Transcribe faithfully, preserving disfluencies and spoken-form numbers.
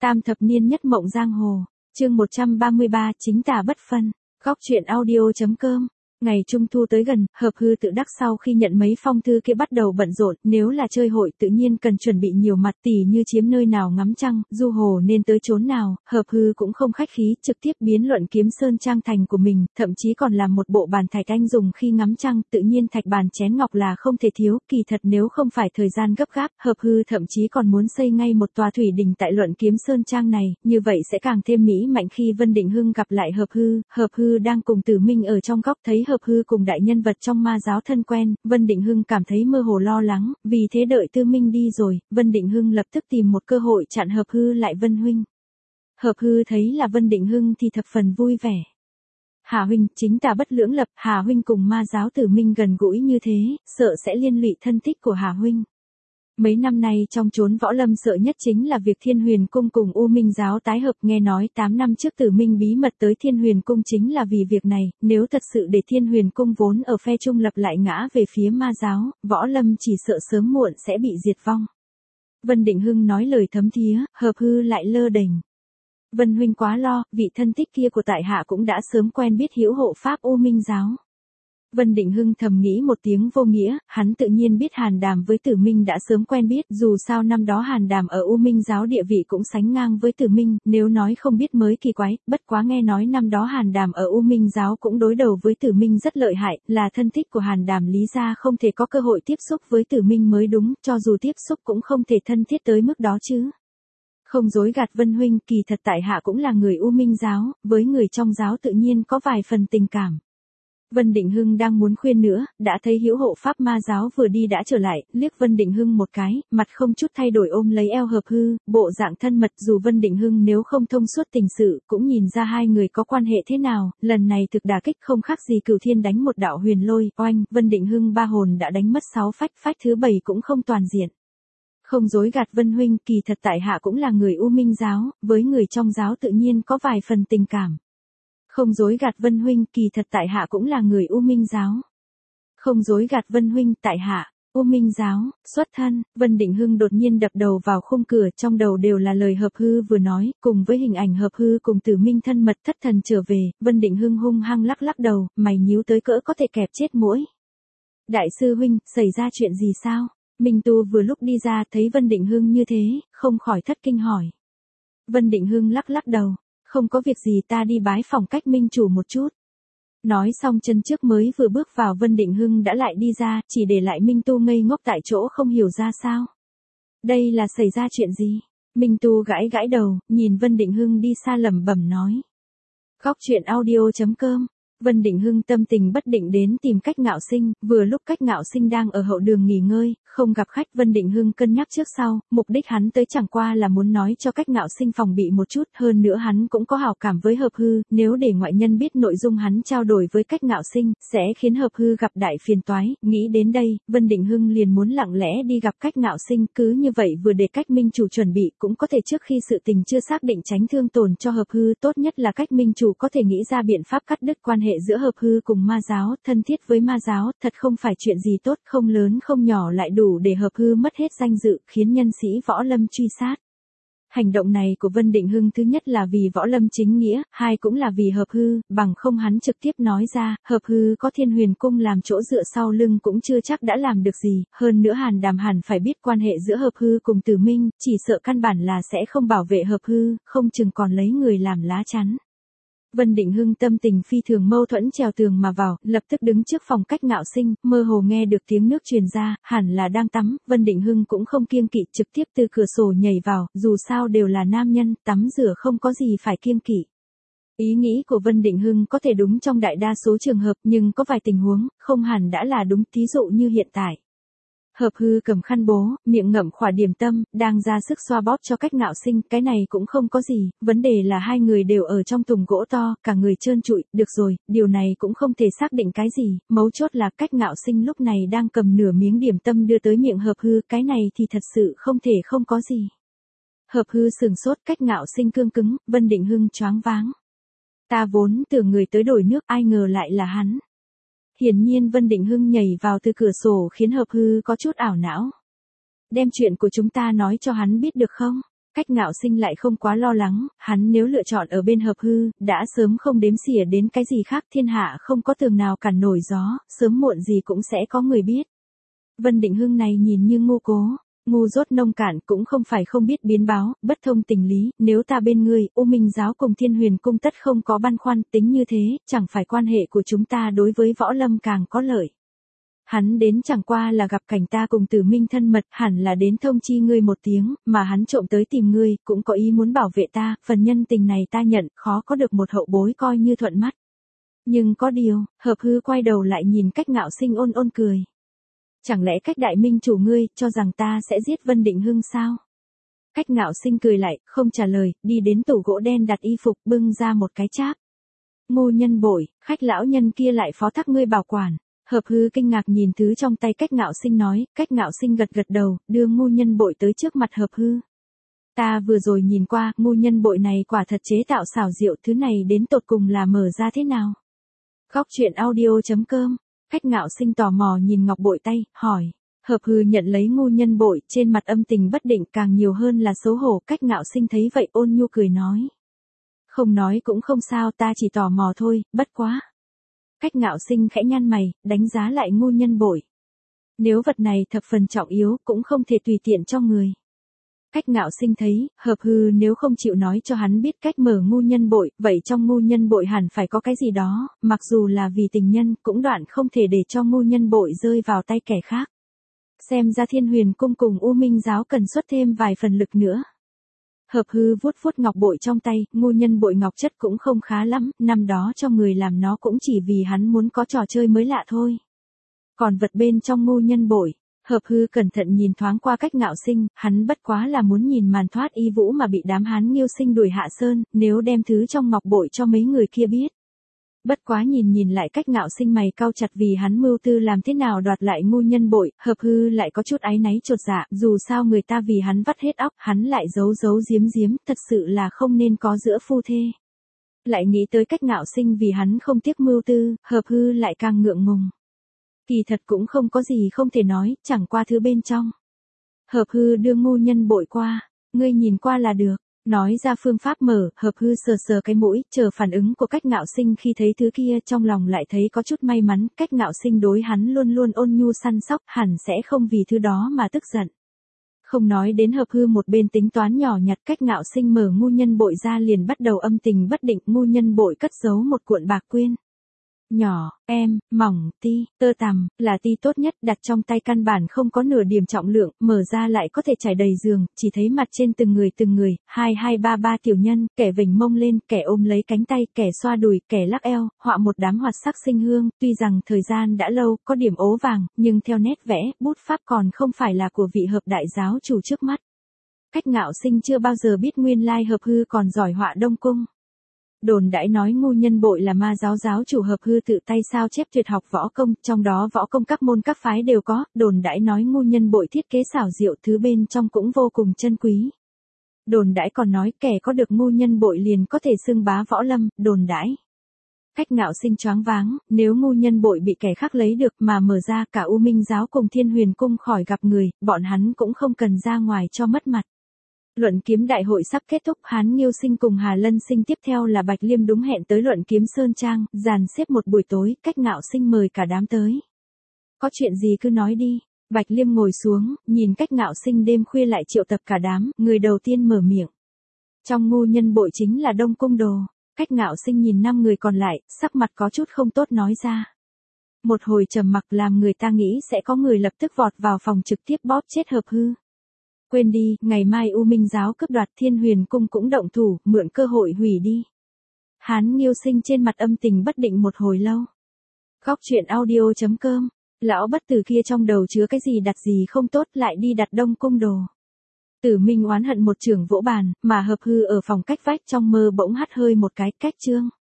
Tam thập niên nhất mộng giang hồ, chương một trăm ba mươi ba, chính tà bất phân, góc truyện audio.com. Ngày Trung Thu tới gần, Hợp Hư tự đắc sau khi nhận mấy phong thư kia bắt đầu bận rộn, nếu là chơi hội tự nhiên cần chuẩn bị nhiều mặt, tỉ như chiếm nơi nào ngắm trăng, du hồ nên tới chốn nào, Hợp Hư cũng không khách khí, trực tiếp biến Luận Kiếm Sơn trang thành của mình, thậm chí còn làm một bộ bàn thạch anh dùng khi ngắm trăng, tự nhiên thạch bàn chén ngọc là không thể thiếu, kỳ thật nếu không phải thời gian gấp gáp, Hợp Hư thậm chí còn muốn xây ngay một tòa thủy đình tại Luận Kiếm Sơn trang này, như vậy sẽ càng thêm mỹ mạnh khi Vân Định Hưng gặp lại Hợp Hư, Hợp Hư đang cùng Tử Minh ở trong góc thấy Hợp Hư cùng đại nhân vật trong ma giáo thân quen, Vân Định Hưng cảm thấy mơ hồ lo lắng, vì thế đợi Tư Minh đi rồi, Vân Định Hưng lập tức tìm một cơ hội chặn Hợp Hư lại. Vân huynh. Hợp Hư thấy là Vân Định Hưng thì thập phần vui vẻ. Hà huynh, chính tà bất lưỡng lập, Hà huynh cùng ma giáo Tử Minh gần gũi như thế, sợ sẽ liên lụy thân tích của Hà huynh. Mấy năm nay trong chốn võ lâm sợ nhất chính là việc Thiên Huyền Cung cùng U Minh giáo tái hợp, nghe nói tám năm trước Tử Minh bí mật tới Thiên Huyền Cung chính là vì việc này, nếu thật sự để Thiên Huyền Cung vốn ở phe trung lập lại ngã về phía ma giáo, võ lâm chỉ sợ sớm muộn sẽ bị diệt vong. Vân Định Hưng nói lời thấm thía, Hợp Hư lại lơ đễnh. Vân huynh quá lo, vị thân tích kia của tại hạ cũng đã sớm quen biết hữu hộ pháp U Minh giáo. Vân Định Hưng thầm nghĩ một tiếng vô nghĩa, hắn tự nhiên biết Hàn Đàm với Tử Minh đã sớm quen biết, dù sao năm đó Hàn Đàm ở U Minh giáo địa vị cũng sánh ngang với Tử Minh, nếu nói không biết mới kỳ quái, bất quá nghe nói năm đó Hàn Đàm ở U Minh giáo cũng đối đầu với Tử Minh rất lợi hại, là thân thích của Hàn Đàm lý ra không thể có cơ hội tiếp xúc với Tử Minh mới đúng, cho dù tiếp xúc cũng không thể thân thiết tới mức đó chứ. Không dối gạt Vân huynh, kỳ thật tại hạ cũng là người U Minh giáo, với người trong giáo tự nhiên có vài phần tình cảm. Vân Định Hưng đang muốn khuyên nữa, đã thấy hữu hộ pháp ma giáo vừa đi đã trở lại, liếc Vân Định Hưng một cái, mặt không chút thay đổi ôm lấy eo Hợp Hư, bộ dạng thân mật, dù Vân Định Hưng nếu không thông suốt tình sự, cũng nhìn ra hai người có quan hệ thế nào, lần này thực đả kích không khác gì Cửu Thiên đánh một đạo huyền lôi, oanh, Vân Định Hưng ba hồn đã đánh mất sáu phách, phách thứ bảy cũng không toàn diện. Không dối gạt Vân huynh, kỳ thật tại hạ cũng là người U Minh giáo, với người trong giáo tự nhiên có vài phần tình cảm. Không dối gạt Vân huynh, kỳ thật tại hạ cũng là người U Minh giáo. Không dối gạt Vân huynh, tại hạ, U Minh giáo, xuất thân. Vân Định Hưng đột nhiên đập đầu vào khung cửa, trong đầu đều là lời Hợp Hư vừa nói, cùng với hình ảnh Hợp Hư cùng Tử Minh thân mật thất thần trở về, Vân Định Hưng hung hăng lắc lắc đầu, mày nhíu tới cỡ có thể kẹp chết muỗi. Đại sư huynh, xảy ra chuyện gì sao? Minh Tu vừa lúc đi ra thấy Vân Định Hưng như thế, không khỏi thất kinh hỏi. Vân Định Hưng lắc lắc đầu. Không có việc gì, ta đi bái phòng Cách Minh chủ một chút. Nói xong chân trước mới vừa bước vào Vân Định Hưng đã lại đi ra, chỉ để lại Minh Tu ngây ngốc tại chỗ không hiểu ra sao. Đây là xảy ra chuyện gì? Minh Tu gãi gãi đầu, nhìn Vân Định Hưng đi xa lẩm bẩm nói. Góc truyện audio.com. Vân Định Hưng tâm tình bất định đến tìm Cách Ngạo Sinh, vừa lúc Cách Ngạo Sinh đang ở hậu đường nghỉ ngơi, không gặp khách. Vân Định Hưng cân nhắc trước sau, mục đích hắn tới chẳng qua là muốn nói cho Cách Ngạo Sinh phòng bị một chút, hơn nữa hắn cũng có hảo cảm với Hợp Hư, nếu để ngoại nhân biết nội dung hắn trao đổi với Cách Ngạo Sinh, sẽ khiến Hợp Hư gặp đại phiền toái, nghĩ đến đây, Vân Định Hưng liền muốn lặng lẽ đi gặp Cách Ngạo Sinh, cứ như vậy vừa để Cách Minh chủ chuẩn bị, cũng có thể trước khi sự tình chưa xác định tránh thương tổn cho Hợp Hư, tốt nhất là Cách Minh chủ có thể nghĩ ra biện pháp cắt đứt quan hệ giữa Hợp Hư cùng ma giáo, thân thiết với ma giáo, thật không phải chuyện gì tốt, không lớn không nhỏ lại đủ để Hợp Hư mất hết danh dự, khiến nhân sĩ võ lâm truy sát. Hành động này của Vân Định Hưng thứ nhất là vì võ lâm chính nghĩa, hai cũng là vì Hợp Hư, bằng không hắn trực tiếp nói ra, Hợp Hư có Thiên Huyền Cung làm chỗ dựa sau lưng cũng chưa chắc đã làm được gì, hơn nữa Hàn Đàm hẳn phải biết quan hệ giữa Hợp Hư cùng Tử Minh, chỉ sợ căn bản là sẽ không bảo vệ Hợp Hư, không chừng còn lấy người làm lá chắn. Vân Định Hưng tâm tình phi thường mâu thuẫn trèo tường mà vào, lập tức đứng trước phòng Cách Ngạo Sinh, mơ hồ nghe được tiếng nước truyền ra, hẳn là đang tắm, Vân Định Hưng cũng không kiêng kỵ, trực tiếp từ cửa sổ nhảy vào, dù sao đều là nam nhân, tắm rửa không có gì phải kiêng kỵ. Ý nghĩ của Vân Định Hưng có thể đúng trong đại đa số trường hợp, nhưng có vài tình huống, không hẳn đã là đúng, thí dụ như hiện tại. Hợp Hư cầm khăn bố, miệng ngậm khỏa điểm tâm, đang ra sức xoa bóp cho Cách Ngạo Sinh, cái này cũng không có gì, vấn đề là hai người đều ở trong thùng gỗ to, cả người trơn trụi, được rồi, điều này cũng không thể xác định cái gì, mấu chốt là Cách Ngạo Sinh lúc này đang cầm nửa miếng điểm tâm đưa tới miệng Hợp Hư, cái này thì thật sự không thể không có gì. Hợp Hư sừng sốt, Cách Ngạo Sinh cương cứng, Vân Định Hưng choáng váng. Ta vốn tưởng người tới đổi nước, ai ngờ lại là hắn. Hiển nhiên Vân Định Hưng nhảy vào từ cửa sổ khiến Hợp Hư có chút ảo não. Đem chuyện của chúng ta nói cho hắn biết được không? Cách Ngạo Sinh lại không quá lo lắng, hắn nếu lựa chọn ở bên Hợp Hư, đã sớm không đếm xỉa đến cái gì khác, thiên hạ không có tường nào cản nổi gió, sớm muộn gì cũng sẽ có người biết. Vân Định Hưng này nhìn như ngu cố, ngu dốt nông cạn, cũng không phải không biết biến báo, bất thông tình lý, nếu ta bên ngươi, U Minh giáo cùng Thiên Huyền cung tất không có băn khoăn, tính như thế, chẳng phải quan hệ của chúng ta đối với võ lâm càng có lợi. Hắn đến chẳng qua là gặp cảnh ta cùng Tử Minh thân mật, hẳn là đến thông chi ngươi một tiếng, mà hắn trộm tới tìm ngươi, cũng có ý muốn bảo vệ ta, phần nhân tình này ta nhận, khó có được một hậu bối coi như thuận mắt. Nhưng có điều, Hợp Hư quay đầu lại nhìn Cách Ngạo Sinh ôn ôn cười. Chẳng lẽ Cách đại minh chủ ngươi, cho rằng ta sẽ giết Vân Định Hưng sao? Cách Ngạo Sinh cười lại, không trả lời, đi đến tủ gỗ đen đặt y phục, bưng ra một cái cháp. Ngô Nhân Bội, Khách lão nhân kia lại phó thác ngươi bảo quản. Hợp Hư kinh ngạc nhìn thứ trong tay Cách Ngạo Sinh nói, Cách Ngạo Sinh gật gật đầu, đưa Ngô Nhân Bội tới trước mặt Hợp Hư. Ta vừa rồi nhìn qua, Ngô Nhân Bội này quả thật chế tạo xảo diệu, thứ này đến tột cùng là mở ra thế nào? Góc truyện audio chấm com. Cách Ngạo Sinh tò mò nhìn ngọc bội tay, hỏi. Hợp Hư nhận lấy Ngô Nhân Bội, trên mặt âm tình bất định càng nhiều hơn là xấu hổ. Cách Ngạo Sinh thấy vậy ôn nhu cười nói. Không nói cũng không sao, ta chỉ tò mò thôi, bất quá. Cách Ngạo Sinh khẽ nhăn mày, đánh giá lại Ngô Nhân Bội. Nếu vật này thập phần trọng yếu, cũng không thể tùy tiện cho người. Cách Ngạo Sinh thấy, Hợp Hư nếu không chịu nói cho hắn biết cách mở Ngô Nhân Bội, vậy trong Ngô Nhân Bội hẳn phải có cái gì đó, mặc dù là vì tình nhân, cũng đoạn không thể để cho Ngô Nhân Bội rơi vào tay kẻ khác. Xem ra Thiên Huyền cung cùng U Minh giáo cần xuất thêm vài phần lực nữa. Hợp Hư vuốt vuốt ngọc bội trong tay, Ngô Nhân Bội ngọc chất cũng không khá lắm, năm đó cho người làm nó cũng chỉ vì hắn muốn có trò chơi mới lạ thôi. Còn vật bên trong Ngô Nhân Bội, Hợp Hư cẩn thận nhìn thoáng qua Cách Ngạo Sinh, hắn bất quá là muốn nhìn màn thoát y vũ mà bị đám Hán Nghiêu Sinh đuổi hạ sơn, nếu đem thứ trong ngọc bội cho mấy người kia biết. Bất quá nhìn nhìn lại Cách Ngạo Sinh mày cau chặt vì hắn mưu tư làm thế nào đoạt lại Ngô Nhân Bội, Hợp Hư lại có chút áy náy chột dạ, dù sao người ta vì hắn vắt hết óc, hắn lại giấu giấu giếm giếm, thật sự là không nên có giữa phu thê. Lại nghĩ tới Cách Ngạo Sinh vì hắn không tiếc mưu tư, Hợp Hư lại càng ngượng ngùng. Kỳ thật cũng không có gì không thể nói, chẳng qua thứ bên trong. Hợp Hư đưa Ngô Nhân Bội qua, ngươi nhìn qua là được. Nói ra phương pháp mở, Hợp Hư sờ sờ cái mũi, chờ phản ứng của Cách Ngạo Sinh khi thấy thứ kia, trong lòng lại thấy có chút may mắn, Cách Ngạo Sinh đối hắn luôn luôn ôn nhu săn sóc, hẳn sẽ không vì thứ đó mà tức giận. Không nói đến Hợp Hư một bên tính toán nhỏ nhặt, Cách Ngạo Sinh mở Ngô Nhân Bội ra liền bắt đầu âm tình bất định, Ngô Nhân Bội cất giấu một cuộn bạc quyên. Nhỏ, em, mỏng, ti, tơ tằm, là ti tốt nhất, đặt trong tay căn bản không có nửa điểm trọng lượng, mở ra lại có thể trải đầy giường, chỉ thấy mặt trên từng người từng người, hai hai ba ba tiểu nhân, kẻ vểnh mông lên, kẻ ôm lấy cánh tay, kẻ xoa đùi, kẻ lắc eo, họa một đám hoạt sắc sinh hương, tuy rằng thời gian đã lâu, có điểm ố vàng, nhưng theo nét vẽ, bút pháp còn không phải là của vị Hợp đại giáo chủ trước mắt. Cách Ngạo Sinh chưa bao giờ biết nguyên lai Hợp Hư còn giỏi họa Đông cung. Đồn đãi nói Ngô Nhân Bội là ma giáo giáo chủ Hợp Hư tự tay sao chép tuyệt học võ công, trong đó võ công các môn các phái đều có, đồn đãi nói Ngô Nhân Bội thiết kế xảo diệu, thứ bên trong cũng vô cùng chân quý. Đồn đãi còn nói kẻ có được Ngô Nhân Bội liền có thể xưng bá võ lâm, đồn đãi. Cách Ngạo Sinh choáng váng, nếu Ngô Nhân Bội bị kẻ khác lấy được mà mở ra, cả U Minh giáo cùng Thiên Huyền cung khỏi gặp người, bọn hắn cũng không cần ra ngoài cho mất mặt. Luận kiếm đại hội sắp kết thúc, Hán Nghiêu Sinh cùng Hà Lân Sinh tiếp theo là Bạch Liêm đúng hẹn tới luận kiếm Sơn Trang, dàn xếp một buổi tối, Cách Ngạo Sinh mời cả đám tới. Có chuyện gì cứ nói đi. Bạch Liêm ngồi xuống, nhìn Cách Ngạo Sinh đêm khuya lại triệu tập cả đám, người đầu tiên mở miệng. Trong Ngô Nhân Bội chính là Đông cung đồ. Cách Ngạo Sinh nhìn năm người còn lại, sắc mặt có chút không tốt nói ra. Một hồi trầm mặc làm người ta nghĩ sẽ có người lập tức vọt vào phòng trực tiếp bóp chết Hợp Hư. Quên đi, ngày mai U Minh giáo cướp đoạt, Thiên Huyền cung cũng động thủ, mượn cơ hội hủy đi. Hán Nghiêu Sinh trên mặt âm tình bất định một hồi lâu. Góc truyện audio chấm com, lão bất tử kia trong đầu chứa cái gì đặt gì không tốt lại đi đặt Đông cung đồ. Tử Minh oán hận một trường vỗ bàn, mà Hợp Hư ở phòng cách vách trong mơ bỗng hắt hơi một cái, cách chương.